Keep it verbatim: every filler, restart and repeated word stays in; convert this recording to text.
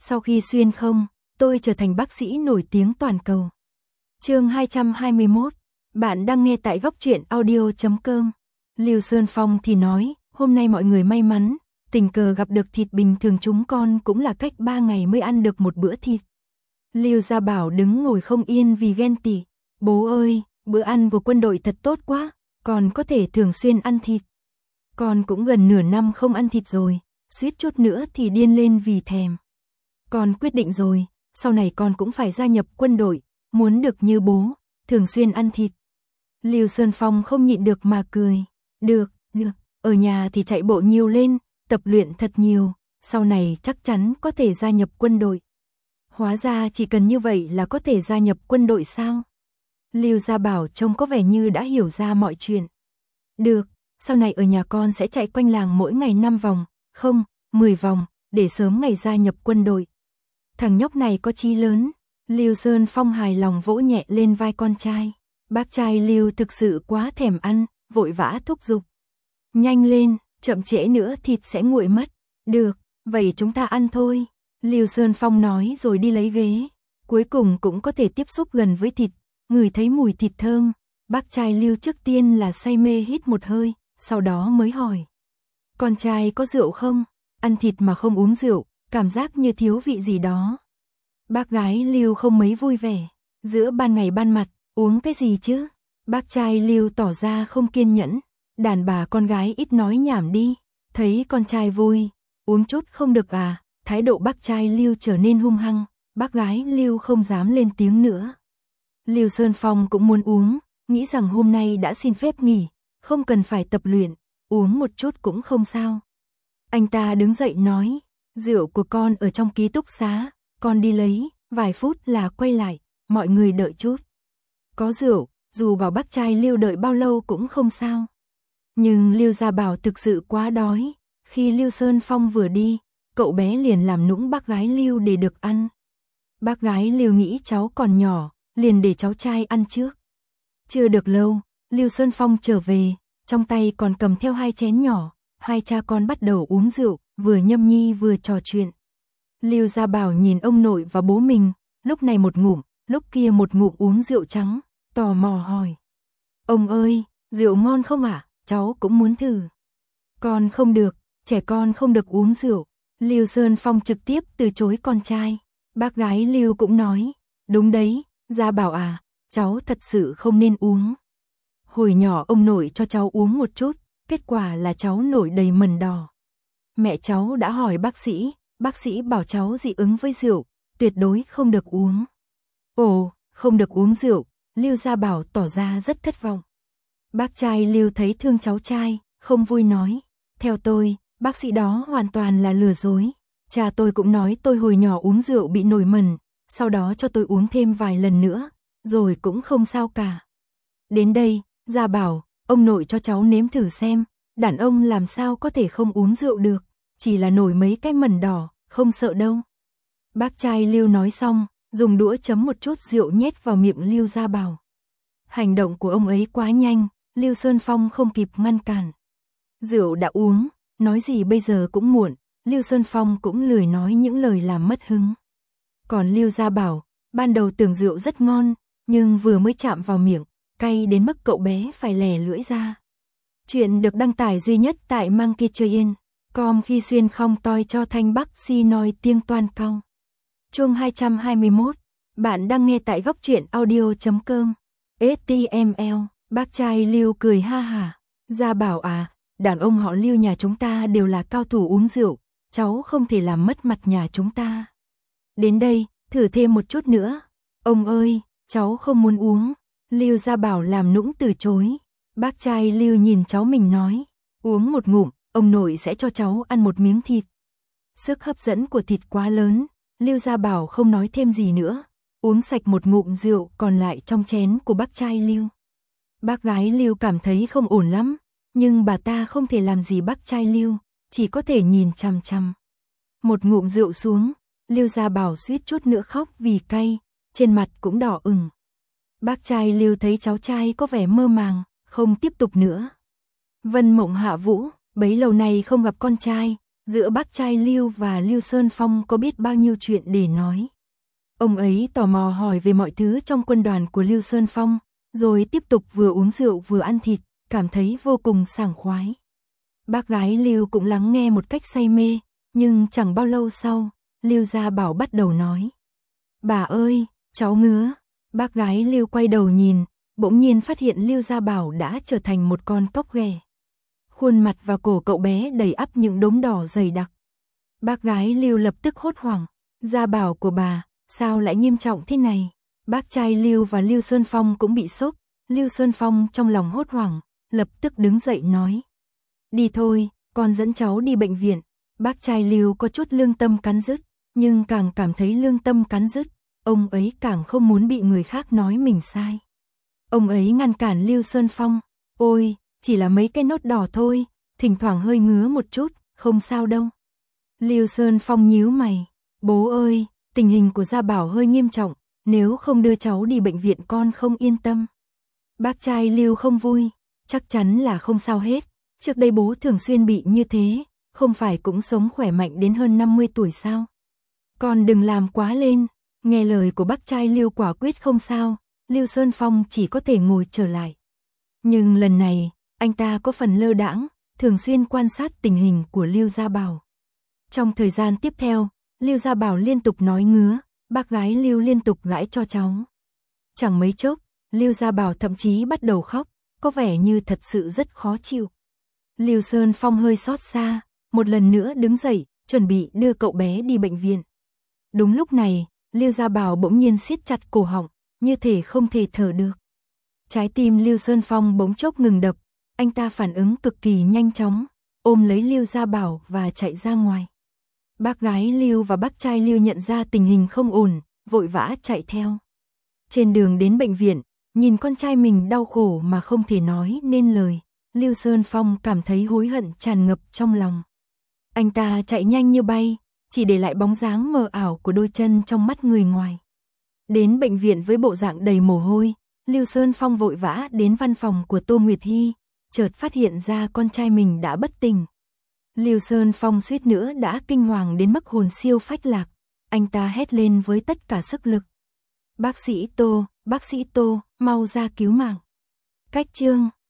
Sau khi xuyên không, tôi trở thành bác sĩ nổi tiếng toàn cầu. Chương hai trăm hai mươi mốt, bạn đang nghe tại góc truyện audio chấm com. Lưu Sơn Phong thì nói, hôm nay mọi người may mắn, tình cờ gặp được thịt, bình thường chúng con cũng là cách ba ngày mới ăn được một bữa thịt. Lưu Gia Bảo đứng ngồi không yên vì ghen tị. Bố ơi, bữa ăn của quân đội thật tốt quá, con có thể thường xuyên ăn thịt. Con cũng gần nửa năm không ăn thịt rồi, suýt chút nữa thì điên lên vì thèm. Con quyết định rồi, sau này con cũng phải gia nhập quân đội, muốn được như bố, thường xuyên ăn thịt. Lưu Sơn Phong không nhịn được mà cười. Được, được, ở nhà thì chạy bộ nhiều lên, tập luyện thật nhiều, sau này chắc chắn có thể gia nhập quân đội. Hóa ra chỉ cần như vậy là có thể gia nhập quân đội sao? Lưu Gia Bảo trông có vẻ như đã hiểu ra mọi chuyện. Được, sau này ở nhà con sẽ chạy quanh làng mỗi ngày năm vòng, không, mười vòng, để sớm ngày gia nhập quân đội. Thằng nhóc này có chí lớn. Lưu Sơn Phong hài lòng vỗ nhẹ lên vai con trai. Bác trai Lưu thực sự quá thèm ăn, vội vã thúc giục. Nhanh lên, chậm trễ nữa thịt sẽ nguội mất. Được, vậy chúng ta ăn thôi. Lưu Sơn Phong nói rồi đi lấy ghế. Cuối cùng cũng có thể tiếp xúc gần với thịt, ngửi thấy mùi thịt thơm. Bác trai Lưu trước tiên là say mê hít một hơi, sau đó mới hỏi. Con trai có rượu không? Ăn thịt mà không uống rượu, cảm giác như thiếu vị gì đó. Bác gái Lưu không mấy vui vẻ. Giữa ban ngày ban mặt, uống cái gì chứ? Bác trai Lưu tỏ ra không kiên nhẫn. Đàn bà con gái ít nói nhảm đi. Thấy con trai vui, uống chút không được à? Thái độ bác trai Lưu trở nên hung hăng. Bác gái Lưu không dám lên tiếng nữa. Lưu Sơn Phong cũng muốn uống, nghĩ rằng hôm nay đã xin phép nghỉ, không cần phải tập luyện, uống một chút cũng không sao. Anh ta đứng dậy nói, rượu của con ở trong ký túc xá, con đi lấy, vài phút là quay lại, mọi người đợi chút. Có rượu, dù bảo bác trai Lưu đợi bao lâu cũng không sao. Nhưng Lưu Gia Bảo thực sự quá đói, khi Lưu Sơn Phong vừa đi, cậu bé liền làm nũng bác gái Lưu để được ăn. Bác gái Lưu nghĩ cháu còn nhỏ, liền để cháu trai ăn trước. Chưa được lâu, Lưu Sơn Phong trở về, trong tay còn cầm theo hai chén nhỏ, hai cha con bắt đầu uống rượu, vừa nhâm nhi vừa trò chuyện. Lưu Gia Bảo nhìn ông nội và bố mình, lúc này một ngụm, lúc kia một ngụm uống rượu trắng, tò mò hỏi. Ông ơi, rượu ngon không ạ? À? Cháu cũng muốn thử. Con không được, trẻ con không được uống rượu. Lưu Sơn Phong trực tiếp từ chối con trai. Bác gái Lưu cũng nói, đúng đấy, Gia Bảo à, cháu thật sự không nên uống. Hồi nhỏ ông nội cho cháu uống một chút, kết quả là cháu nổi đầy mẩn đỏ. Mẹ cháu đã hỏi bác sĩ, bác sĩ bảo cháu dị ứng với rượu, tuyệt đối không được uống. Ồ, không được uống rượu, Lưu Gia Bảo tỏ ra rất thất vọng. Bác trai Lưu thấy thương cháu trai, không vui nói, theo tôi, bác sĩ đó hoàn toàn là lừa dối. Cha tôi cũng nói tôi hồi nhỏ uống rượu bị nổi mẩn, sau đó cho tôi uống thêm vài lần nữa, rồi cũng không sao cả. Đến đây, Gia Bảo, ông nội cho cháu nếm thử xem, đàn ông làm sao có thể không uống rượu được, chỉ là nổi mấy cái mẩn đỏ, không sợ đâu. Bác trai Lưu nói xong, dùng đũa chấm một chút rượu nhét vào miệng Lưu Gia Bảo. Hành động của ông ấy quá nhanh, Lưu Sơn Phong không kịp ngăn cản. Rượu đã uống, nói gì bây giờ cũng muộn, Lưu Sơn Phong cũng lười nói những lời làm mất hứng. Còn Lưu Gia Bảo, ban đầu tưởng rượu rất ngon, nhưng vừa mới chạm vào miệng, cay đến mức cậu bé phải lè lưỡi ra. Chuyện được đăng tải duy nhất tại Monkey Chơi Yên. Com khi xuyên không toi cho thanh bắc si nói tiếng toan cao. Chương hai trăm hai mươi mốt, bạn đang nghe tại góc truyện audio chấm com. ét tê em lờ, bác trai Lưu cười ha hả. Gia Bảo à, đàn ông họ Lưu nhà chúng ta đều là cao thủ uống rượu, cháu không thể làm mất mặt nhà chúng ta. Đến đây, thử thêm một chút nữa. Ông ơi, cháu không muốn uống. Lưu Gia Bảo làm nũng từ chối. Bác trai Lưu nhìn cháu mình nói, uống một ngụm, ông nội sẽ cho cháu ăn một miếng thịt. Sức hấp dẫn của thịt quá lớn, Lưu Gia Bảo không nói thêm gì nữa, uống sạch một ngụm rượu còn lại trong chén của bác trai Lưu. Bác gái Lưu cảm thấy không ổn lắm, nhưng bà ta không thể làm gì bác trai Lưu, chỉ có thể nhìn chằm chằm. Một ngụm rượu xuống, Lưu Gia Bảo suýt chút nữa khóc vì cay, trên mặt cũng đỏ ửng. Bác trai Lưu thấy cháu trai có vẻ mơ màng, không tiếp tục nữa. Vân Mộng Hạ Vũ, bấy lâu nay không gặp con trai, giữa bác trai Lưu và Lưu Sơn Phong có biết bao nhiêu chuyện để nói. Ông ấy tò mò hỏi về mọi thứ trong quân đoàn của Lưu Sơn Phong, rồi tiếp tục vừa uống rượu vừa ăn thịt, cảm thấy vô cùng sảng khoái. Bác gái Lưu cũng lắng nghe một cách say mê, nhưng chẳng bao lâu sau, Lưu Gia Bảo bắt đầu nói. Bà ơi, cháu ngứa. Bác gái Lưu quay đầu nhìn, bỗng nhiên phát hiện Lưu Gia Bảo đã trở thành một con cóc ghẻ. Khuôn mặt và cổ cậu bé đầy ắp những đốm đỏ dày đặc. Bác gái Lưu lập tức hốt hoảng. Gia Bảo của bà, sao lại nghiêm trọng thế này? Bác trai Lưu và Lưu Sơn Phong cũng bị sốc. Lưu Sơn Phong trong lòng hốt hoảng, lập tức đứng dậy nói. Đi thôi, con dẫn cháu đi bệnh viện. Bác trai Lưu có chút lương tâm cắn rứt, nhưng càng cảm thấy lương tâm cắn rứt, ông ấy càng không muốn bị người khác nói mình sai. Ông ấy ngăn cản Lưu Sơn Phong. Ôi, chỉ là mấy cái nốt đỏ thôi, thỉnh thoảng hơi ngứa một chút, không sao đâu. Lưu Sơn Phong nhíu mày. Bố ơi, tình hình của Gia Bảo hơi nghiêm trọng, nếu không đưa cháu đi bệnh viện con không yên tâm. Bác trai Lưu không vui. Chắc chắn là không sao hết. Trước đây bố thường xuyên bị như thế, không phải cũng sống khỏe mạnh đến hơn năm mươi tuổi sao? Con đừng làm quá lên. Nghe lời của bác trai Lưu quả quyết không sao, Lưu Sơn Phong chỉ có thể ngồi trở lại. Nhưng lần này, anh ta có phần lơ đãng, thường xuyên quan sát tình hình của Lưu Gia Bảo. Trong thời gian tiếp theo, Lưu Gia Bảo liên tục nói ngứa, bác gái Lưu liên tục gãi cho cháu. Chẳng mấy chốc, Lưu Gia Bảo thậm chí bắt đầu khóc, có vẻ như thật sự rất khó chịu. Lưu Sơn Phong hơi xót xa, một lần nữa đứng dậy, chuẩn bị đưa cậu bé đi bệnh viện. Đúng lúc này, Lưu Gia Bảo bỗng nhiên siết chặt cổ họng, như thể không thể thở được. Trái tim Lưu Sơn Phong bỗng chốc ngừng đập, anh ta phản ứng cực kỳ nhanh chóng, ôm lấy Lưu Gia Bảo và chạy ra ngoài. Bác gái Lưu và bác trai Lưu nhận ra tình hình không ổn, vội vã chạy theo. Trên đường đến bệnh viện, nhìn con trai mình đau khổ mà không thể nói nên lời, Lưu Sơn Phong cảm thấy hối hận tràn ngập trong lòng. Anh ta chạy nhanh như bay, chỉ để lại bóng dáng mờ ảo của đôi chân trong mắt người ngoài. Đến bệnh viện với bộ dạng đầy mồ hôi, Lưu Sơn Phong vội vã đến văn phòng của Tô Nguyệt Hy, chợt phát hiện ra con trai mình đã bất tỉnh. Lưu Sơn Phong suýt nữa đã kinh hoàng đến mức hồn siêu phách lạc, anh ta hét lên với tất cả sức lực. Bác sĩ Tô, bác sĩ Tô, mau ra cứu mạng. Cách chương